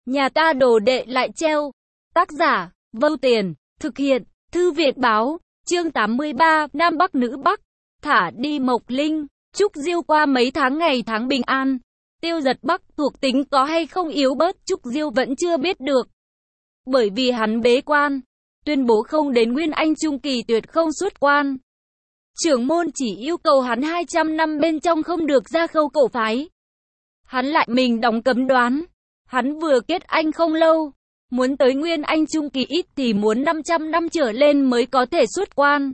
Nhà ta đồ đệ lại treo. Tác giả, Vâu Tiền, thực hiện, Thư viện báo, chương 83, Nam Bắc Nữ Bắc, thả đi Mộc Linh, Trúc Diêu qua mấy tháng ngày tháng bình an. Tiêu Giật Bắc thuộc tính có hay không yếu bớt Trúc Diêu vẫn chưa biết được. Bởi vì hắn bế quan, tuyên bố không đến Nguyên Anh Trung Kỳ tuyệt không xuất quan. Trưởng môn chỉ yêu cầu hắn 200 năm bên trong không được ra khâu cổ phái. Hắn lại mình đóng cấm đoán. Hắn vừa kết anh không lâu, muốn tới Nguyên Anh Trung Kỳ ít thì muốn 500 năm trở lên mới có thể xuất quan.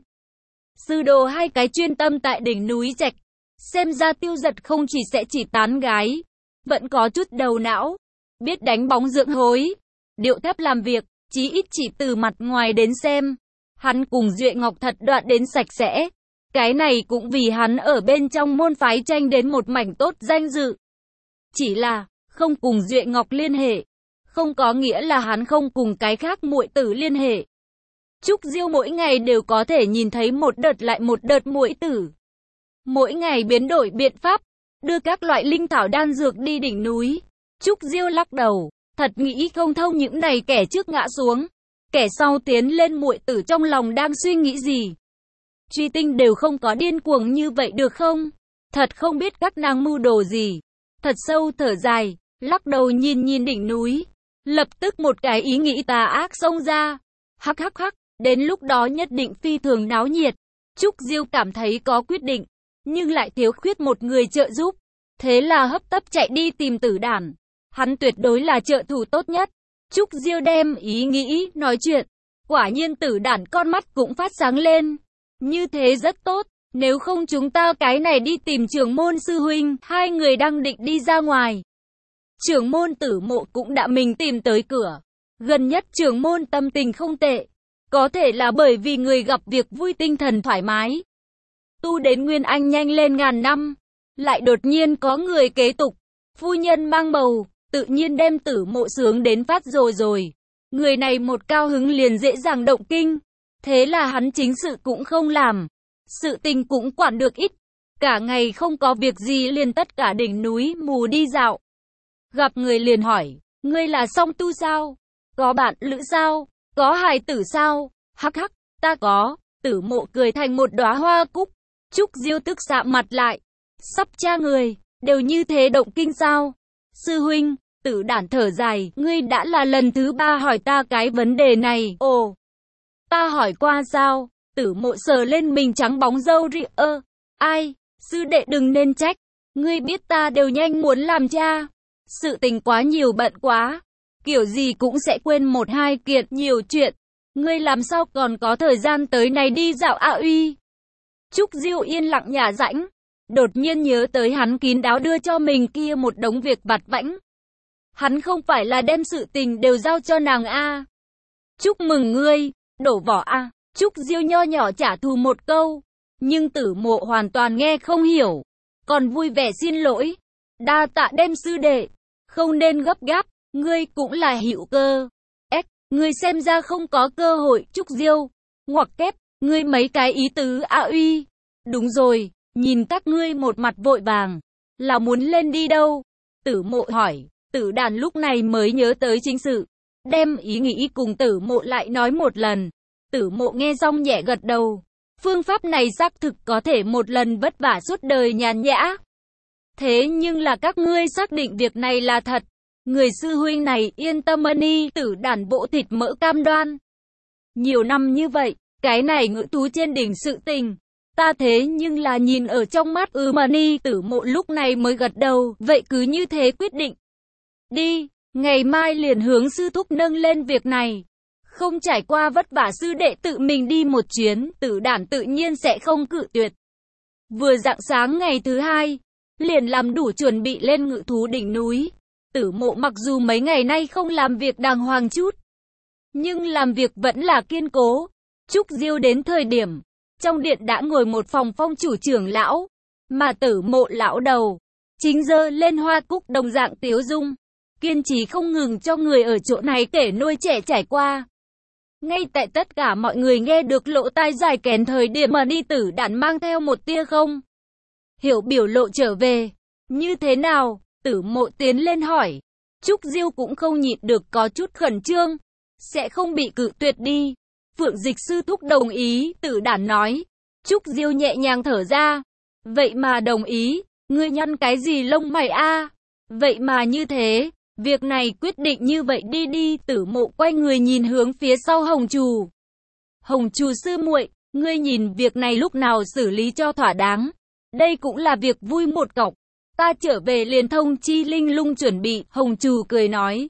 Sư đồ hai cái chuyên tâm tại đỉnh núi Trạch. Xem ra Tiêu Giật không chỉ tán gái, vẫn có chút đầu não, biết đánh bóng dưỡng hối, điệu thấp làm việc, chí ít chỉ từ mặt ngoài đến xem. Hắn cùng Duệ Ngọc thật đoạn đến sạch sẽ. Cái này cũng vì hắn ở bên trong môn phái tranh đến một mảnh tốt danh dự. Chỉ là, không cùng Duệ Ngọc liên hệ, không có nghĩa là hắn không cùng cái khác muội tử liên hệ. Trúc Diêu mỗi ngày đều có thể nhìn thấy một đợt lại một đợt muội tử. Mỗi ngày biến đổi biện pháp, đưa các loại linh thảo đan dược đi đỉnh núi. Trúc Diêu lắc đầu, thật nghĩ không thông những này kẻ trước ngã xuống, kẻ sau tiến lên muội tử trong lòng đang suy nghĩ gì. Truy Tinh đều không có điên cuồng như vậy được không? Thật không biết các nàng mưu đồ gì. Thật sâu thở dài, lắc đầu nhìn đỉnh núi. Lập tức một cái ý nghĩ tà ác xông ra. Hắc, đến lúc đó nhất định phi thường náo nhiệt. Trúc Diêu cảm thấy có quyết định, nhưng lại thiếu khuyết một người trợ giúp. Thế là hấp tấp chạy đi tìm Tử Đản. Hắn tuyệt đối là trợ thủ tốt nhất. Trúc Diêu đem ý nghĩ nói chuyện. Quả nhiên Tử Đản con mắt cũng phát sáng lên. Như thế rất tốt, nếu không chúng ta cái này đi tìm trưởng môn sư huynh, hai người đang định đi ra ngoài. Trưởng môn Tử Mộ cũng đã mình tìm tới cửa. Gần nhất trưởng môn tâm tình không tệ. Có thể là bởi vì người gặp việc vui tinh thần thoải mái. Tu đến Nguyên Anh nhanh lên ngàn năm. Lại đột nhiên có người kế tục. Phu nhân mang bầu, tự nhiên đem Tử Mộ sướng đến phát rồi. Người này một cao hứng liền dễ dàng động kinh. Thế là hắn chính sự cũng không làm. Sự tình cũng quản được ít. Cả ngày không có việc gì liền tất cả đỉnh núi mù đi dạo. Gặp người liền hỏi, ngươi là song tu sao? Có bạn lữ sao? Có hài tử sao? Hắc, ta có. Tử Mộ cười thành một đóa hoa cúc. Trúc Diêu tức sạm mặt lại. Sắp cha người, đều như thế động kinh sao? Sư huynh, Tử Đản thở dài, ngươi đã là lần thứ 3 hỏi ta cái vấn đề này. Ồ, ta hỏi qua sao? Tử Mộ sờ lên mình trắng bóng râu ri. Ai, sư đệ đừng nên trách. Ngươi biết ta đều nhanh muốn làm cha. Sự tình quá nhiều bận quá. Kiểu gì cũng sẽ quên một hai kiện nhiều chuyện. Ngươi làm sao còn có thời gian tới này đi dạo ạ uy. Trúc Diêu yên lặng nhả rãnh. Đột nhiên nhớ tới hắn kín đáo đưa cho mình kia một đống việc vặt vãnh. Hắn không phải là đem sự tình đều giao cho nàng a. Chúc mừng ngươi, đổ vỏ a. Trúc Diêu nho nhỏ trả thù một câu. Nhưng Tử Mộ hoàn toàn nghe không hiểu. Còn vui vẻ xin lỗi. Đa tạ đem sư đệ. Không nên gấp gáp. Ngươi cũng là hữu cơ. Ngươi xem ra không có cơ hội. Trúc Diêu. Ngoặc kép. Ngươi mấy cái ý tứ a uy. Đúng rồi. Nhìn các ngươi một mặt vội vàng. Là muốn lên đi đâu? Tử Mộ hỏi. Tử Đản lúc này mới nhớ tới chính sự. Đem ý nghĩ cùng Tử Mộ lại nói một lần. Tử Mộ nghe xong nhẹ gật đầu. Phương pháp này xác thực có thể một lần vất vả suốt đời nhàn nhã. Thế nhưng là các ngươi xác định việc này là thật. Người sư huynh này yên tâm ân. Tử Đản bộ thịt mỡ cam đoan. Nhiều năm như vậy, cái này ngự thú trên đỉnh sự tình. Ta thế nhưng là nhìn ở trong mắt mani. Tử Mộ lúc này mới gật đầu. Vậy cứ như thế quyết định. Đi, ngày mai liền hướng sư thúc nâng lên việc này. Không trải qua vất vả sư đệ tự mình đi một chuyến, Tử Đản tự nhiên sẽ không cự tuyệt. Vừa rạng sáng ngày thứ 2, liền làm đủ chuẩn bị lên ngự thú đỉnh núi. Tử Mộ mặc dù mấy ngày nay không làm việc đàng hoàng chút, nhưng làm việc vẫn là kiên cố. Trúc Diêu đến thời điểm, trong điện đã ngồi một phòng phong chủ trưởng lão, mà Tử Mộ lão đầu, chính giơ lên hoa cúc đồng dạng tiếu dung, kiên trì không ngừng cho người ở chỗ này kể nuôi trẻ trải qua. Ngay tại tất cả mọi người nghe được lỗ tai dài kén thời điểm mà Tử Đản mang theo một tia không hiểu biểu lộ trở về. Như thế nào? Tử Mộ tiến lên hỏi. Trúc Diêu cũng không nhịn được có chút khẩn trương. Sẽ không bị cự tuyệt đi. Phượng Dịch sư thúc đồng ý, Tử Đản nói. Trúc Diêu nhẹ nhàng thở ra. Vậy mà đồng ý, ngươi nhăn cái gì lông mày a? Vậy mà như thế, việc này quyết định như vậy đi. Tử Mộ quay người nhìn hướng phía sau Hồng Trù. Hồng Trù sư muội, ngươi nhìn việc này lúc nào xử lý cho thỏa đáng. Đây cũng là việc vui một cọc. Ta trở về liền thông chi Linh Lung chuẩn bị. Hồng Trù cười nói.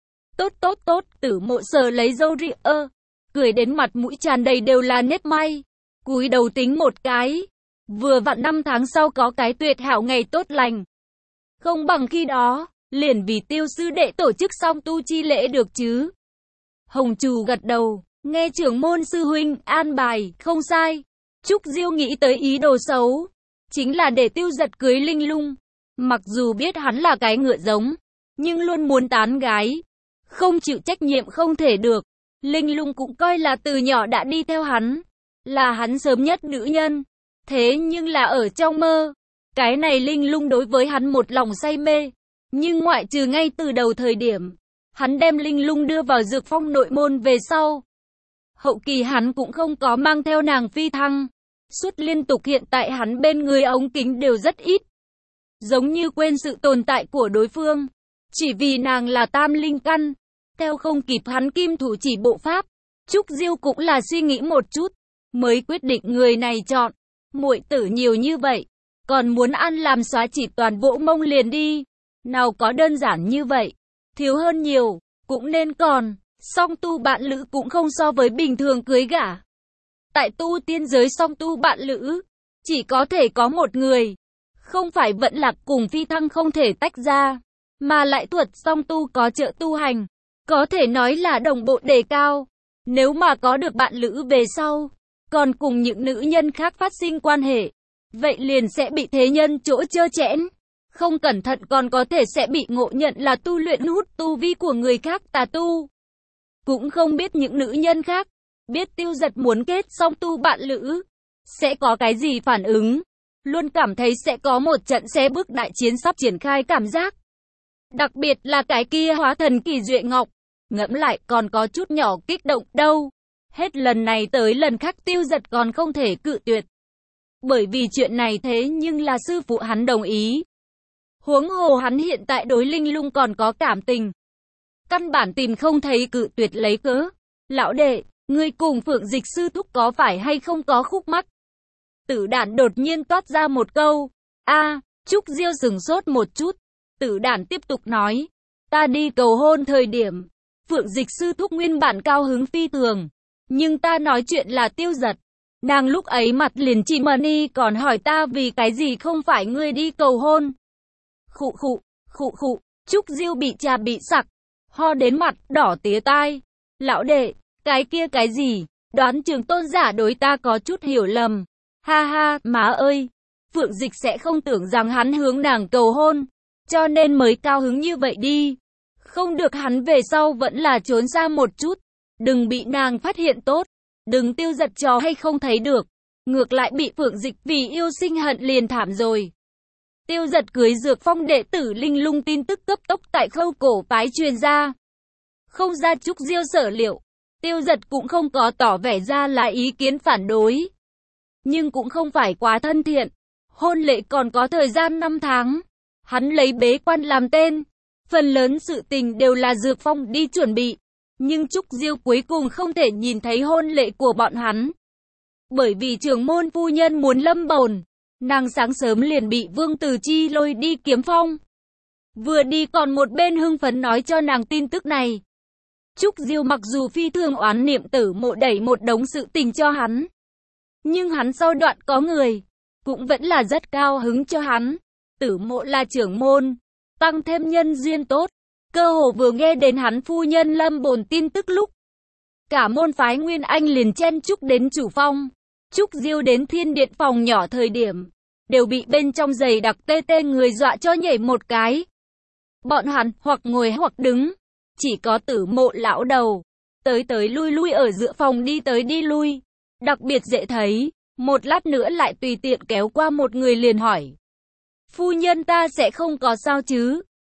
Tốt. Tử Mộ sờ lấy râu ria, cười đến mặt mũi tràn đầy đều là nếp may. Cúi đầu tính một cái. Vừa vặn 5 tháng sau có cái tuyệt hảo ngày tốt lành. Không bằng khi đó, liền vì Tiêu sư đệ tổ chức xong tu chi lễ được chứ. Hồng Trù gật đầu, nghe trưởng môn sư huynh an bài, không sai. Trúc Diêu nghĩ tới ý đồ xấu, chính là để Tiêu Giật cưới Linh Lung. Mặc dù biết hắn là cái ngựa giống, nhưng luôn muốn tán gái, không chịu trách nhiệm không thể được. Linh Lung cũng coi là từ nhỏ đã đi theo hắn, là hắn sớm nhất nữ nhân. Thế nhưng là ở trong mơ, cái này Linh Lung đối với hắn một lòng say mê. Nhưng ngoại trừ ngay từ đầu thời điểm, hắn đem Linh Lung đưa vào Dược Phong nội môn về sau. Hậu kỳ hắn cũng không có mang theo nàng phi thăng. Suốt liên tục hiện tại hắn bên người ống kính đều rất ít. Giống như quên sự tồn tại của đối phương. Chỉ vì nàng là tam linh căn. Theo không kịp hắn kim thủ chỉ bộ pháp. Trúc Diêu cũng là suy nghĩ một chút, mới quyết định người này chọn. Muội tử nhiều như vậy, còn muốn ăn làm xóa chỉ toàn bộ mông liền đi. Nào có đơn giản như vậy. Thiếu hơn nhiều, cũng nên còn. Song tu bạn lữ cũng không so với bình thường cưới gả. Tại tu tiên giới song tu bạn lữ, chỉ có thể có một người. Không phải vận lạc cùng phi thăng không thể tách ra, mà lại thuật song tu có trợ tu hành. Có thể nói là đồng bộ đề cao. Nếu mà có được bạn lữ về sau, còn cùng những nữ nhân khác phát sinh quan hệ, vậy liền sẽ bị thế nhân chỗ chơ chẽn. Không cẩn thận còn có thể sẽ bị ngộ nhận là tu luyện hút tu vi của người khác tà tu. Cũng không biết những nữ nhân khác, biết Tiêu Giật muốn kết song tu bạn lữ, sẽ có cái gì phản ứng. Luôn cảm thấy sẽ có một trận xé bước đại chiến sắp triển khai cảm giác. Đặc biệt là cái kia hóa thần kỳ Duệ Ngọc, ngẫm lại còn có chút nhỏ kích động đâu. Hết lần này tới lần khác Tiêu Giật còn không thể cự tuyệt. Bởi vì chuyện này thế nhưng là sư phụ hắn đồng ý. Huống hồ hắn hiện tại đối Linh Lung còn có cảm tình. Căn bản tìm không thấy cự tuyệt lấy cớ. Lão đệ, ngươi cùng Phượng Dịch sư thúc có phải hay không có khúc mắc? Tử Đản đột nhiên toát ra một câu. Trúc Diêu sửng sốt một chút. Tử Đản tiếp tục nói. Ta đi cầu hôn thời điểm, Phượng Dịch sư thúc nguyên bản cao hứng phi thường. Nhưng ta nói chuyện là Tiêu Giật. Nàng lúc ấy mặt liền chỉ mờ đi còn hỏi ta vì cái gì không phải ngươi đi cầu hôn. Khụ. Trúc Diêu bị trà bị sặc, ho đến mặt đỏ tía tai. Lão đệ, cái kia cái gì? Đoán Trường tôn giả đối ta có chút hiểu lầm. Ha, má ơi. Phượng Dịch sẽ không tưởng rằng hắn hướng nàng cầu hôn, cho nên mới cao hứng như vậy đi. Không được hắn về sau vẫn là trốn ra một chút. Đừng bị nàng phát hiện tốt. Đừng Tiêu Giật trò hay không thấy được. Ngược lại bị Phượng Dịch vì yêu sinh hận liền thảm rồi. Tiêu Giật cưới Dược Phong đệ tử Linh Lung tin tức cấp tốc tại Khâu cổ phái truyền ra. Không ra Trúc Diêu sở liệu, Tiêu Giật cũng không có tỏ vẻ ra là ý kiến phản đối. Nhưng cũng không phải quá thân thiện. Hôn lễ còn có thời gian 5 tháng. Hắn lấy bế quan làm tên. Phần lớn sự tình đều là Dược Phong đi chuẩn bị. Nhưng Trúc Diêu cuối cùng không thể nhìn thấy hôn lễ của bọn hắn. Bởi vì trưởng môn phu nhân muốn lâm bồn. Nàng sáng sớm liền bị Vương Tử Chi lôi đi Kiếm Phong. Vừa đi còn một bên hưng phấn nói cho nàng tin tức này. Trúc Diêu mặc dù phi thường oán niệm Tử Mộ đẩy một đống sự tình cho hắn. Nhưng hắn sau đoạn có người, cũng vẫn là rất cao hứng cho hắn. Tử Mộ là trưởng môn, tăng thêm nhân duyên tốt. Cơ hồ vừa nghe đến hắn phu nhân lâm bồn tin tức lúc, cả môn phái Nguyên Anh liền chen chúc đến chủ phong. Trúc Diêu đến Thiên Điện phòng nhỏ thời điểm, đều bị bên trong giày đặc tê người dọa cho nhảy một cái. Bọn hắn hoặc ngồi hoặc đứng, chỉ có Tử Mộ lão đầu, tới lui ở giữa phòng đi tới đi lui, đặc biệt dễ thấy. Một lát nữa lại tùy tiện kéo qua một người liền hỏi. Phu nhân ta sẽ không có sao chứ?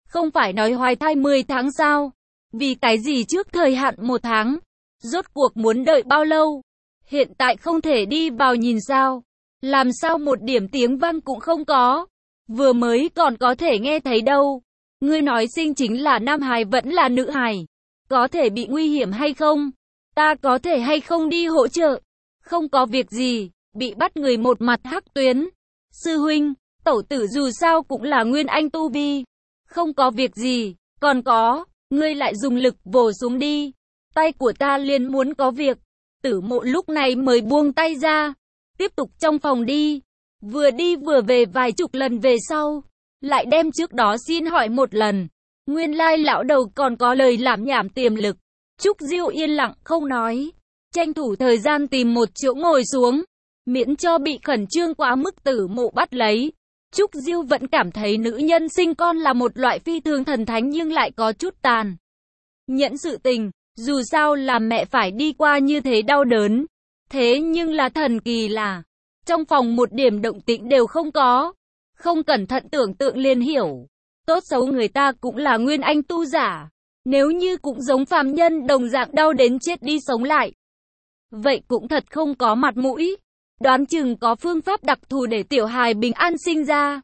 Không phải nói hoài thai 10 tháng sao? Vì cái gì trước thời hạn 1 tháng? Rốt cuộc muốn đợi bao lâu? Hiện tại không thể đi vào nhìn sao? Làm sao một điểm tiếng vang cũng không có? Vừa mới còn có thể nghe thấy đâu. Ngươi nói sinh chính là nam hài vẫn là nữ hài? Có thể bị nguy hiểm hay không? Ta có thể hay không đi hỗ trợ? Không có việc gì, bị bắt người một mặt hắc tuyến. Sư huynh, tẩu tử dù sao cũng là nguyên anh tu vi. Không có việc gì, còn có, ngươi lại dùng lực vồ xuống đi. Tay của ta liền muốn có việc. Tử Mộ lúc này mới buông tay ra. Tiếp tục trong phòng đi. Vừa đi vừa về vài chục lần về sau. Lại đem trước đó xin hỏi một lần. Nguyên lai lão đầu còn có lời lảm nhảm tiềm lực. Trúc Diêu yên lặng không nói. Tranh thủ thời gian tìm một chỗ ngồi xuống. Miễn cho bị khẩn trương quá mức Tử Mộ bắt lấy. Trúc Diêu vẫn cảm thấy nữ nhân sinh con là một loại phi thường thần thánh nhưng lại có chút tàn nhẫn sự tình. Dù sao làm mẹ phải đi qua như thế đau đớn. Thế nhưng là thần kỳ là trong phòng một điểm động tĩnh đều không có. Không cẩn thận tưởng tượng liền hiểu. Tốt xấu người ta cũng là nguyên anh tu giả. Nếu như cũng giống phàm nhân đồng dạng đau đến chết đi sống lại. Vậy cũng thật không có mặt mũi. Đoán chừng có phương pháp đặc thù để tiểu hài bình an sinh ra.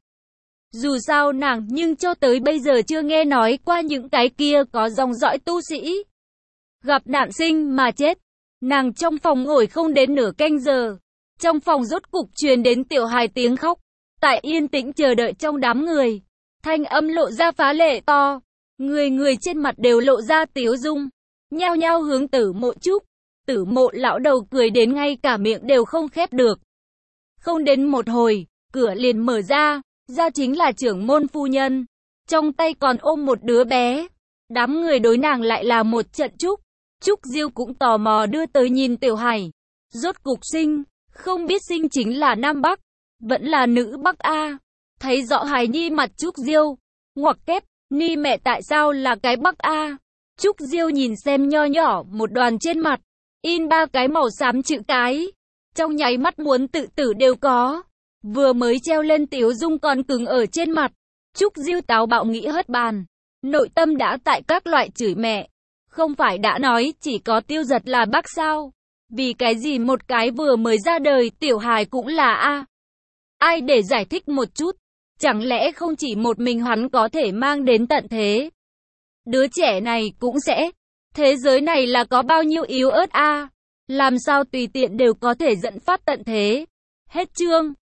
Dù sao nàng nhưng cho tới bây giờ chưa nghe nói qua những cái kia có dòng dõi tu sĩ. Gặp nạn sinh mà chết. Nàng trong phòng ngồi không đến nửa canh giờ. Trong phòng rốt cục truyền đến tiểu hài tiếng khóc. Tại yên tĩnh chờ đợi trong đám người. Thanh âm lộ ra phá lệ to. Người trên mặt đều lộ ra tiếu dung. Nhao nhao hướng Tử Mộ chúc. Tử Mộ lão đầu cười đến ngay cả miệng đều không khép được. Không đến một hồi, cửa liền mở ra. Ra chính là trưởng môn phu nhân. Trong tay còn ôm một đứa bé. Đám người đối nàng lại là một trận chúc. Trúc Diêu cũng tò mò đưa tới nhìn tiểu hải. Rốt cục sinh, không biết sinh chính là nam bắc, vẫn là nữ bắc a. Thấy rõ hài nhi mặt Trúc Diêu, ngoặc kép, ni mẹ tại sao là cái bắc a? Trúc Diêu nhìn xem nho nhỏ một đoàn trên mặt, in 3 cái màu xám chữ cái. Trong nháy mắt muốn tự tử đều có. Vừa mới treo lên tiếu dung còn cứng ở trên mặt. Trúc Diêu táo bạo nghĩ hất bàn. Nội tâm đã tại các loại chửi mẹ. Không phải đã nói chỉ có Tiêu Giật là bác sao? Vì cái gì một cái vừa mới ra đời tiểu hài cũng là a? Ai để giải thích một chút? Chẳng lẽ không chỉ một mình hắn có thể mang đến tận thế? Đứa trẻ này cũng sẽ. Thế giới này là có bao nhiêu yếu ớt a? Làm sao tùy tiện đều có thể dẫn phát tận thế? Hết chương.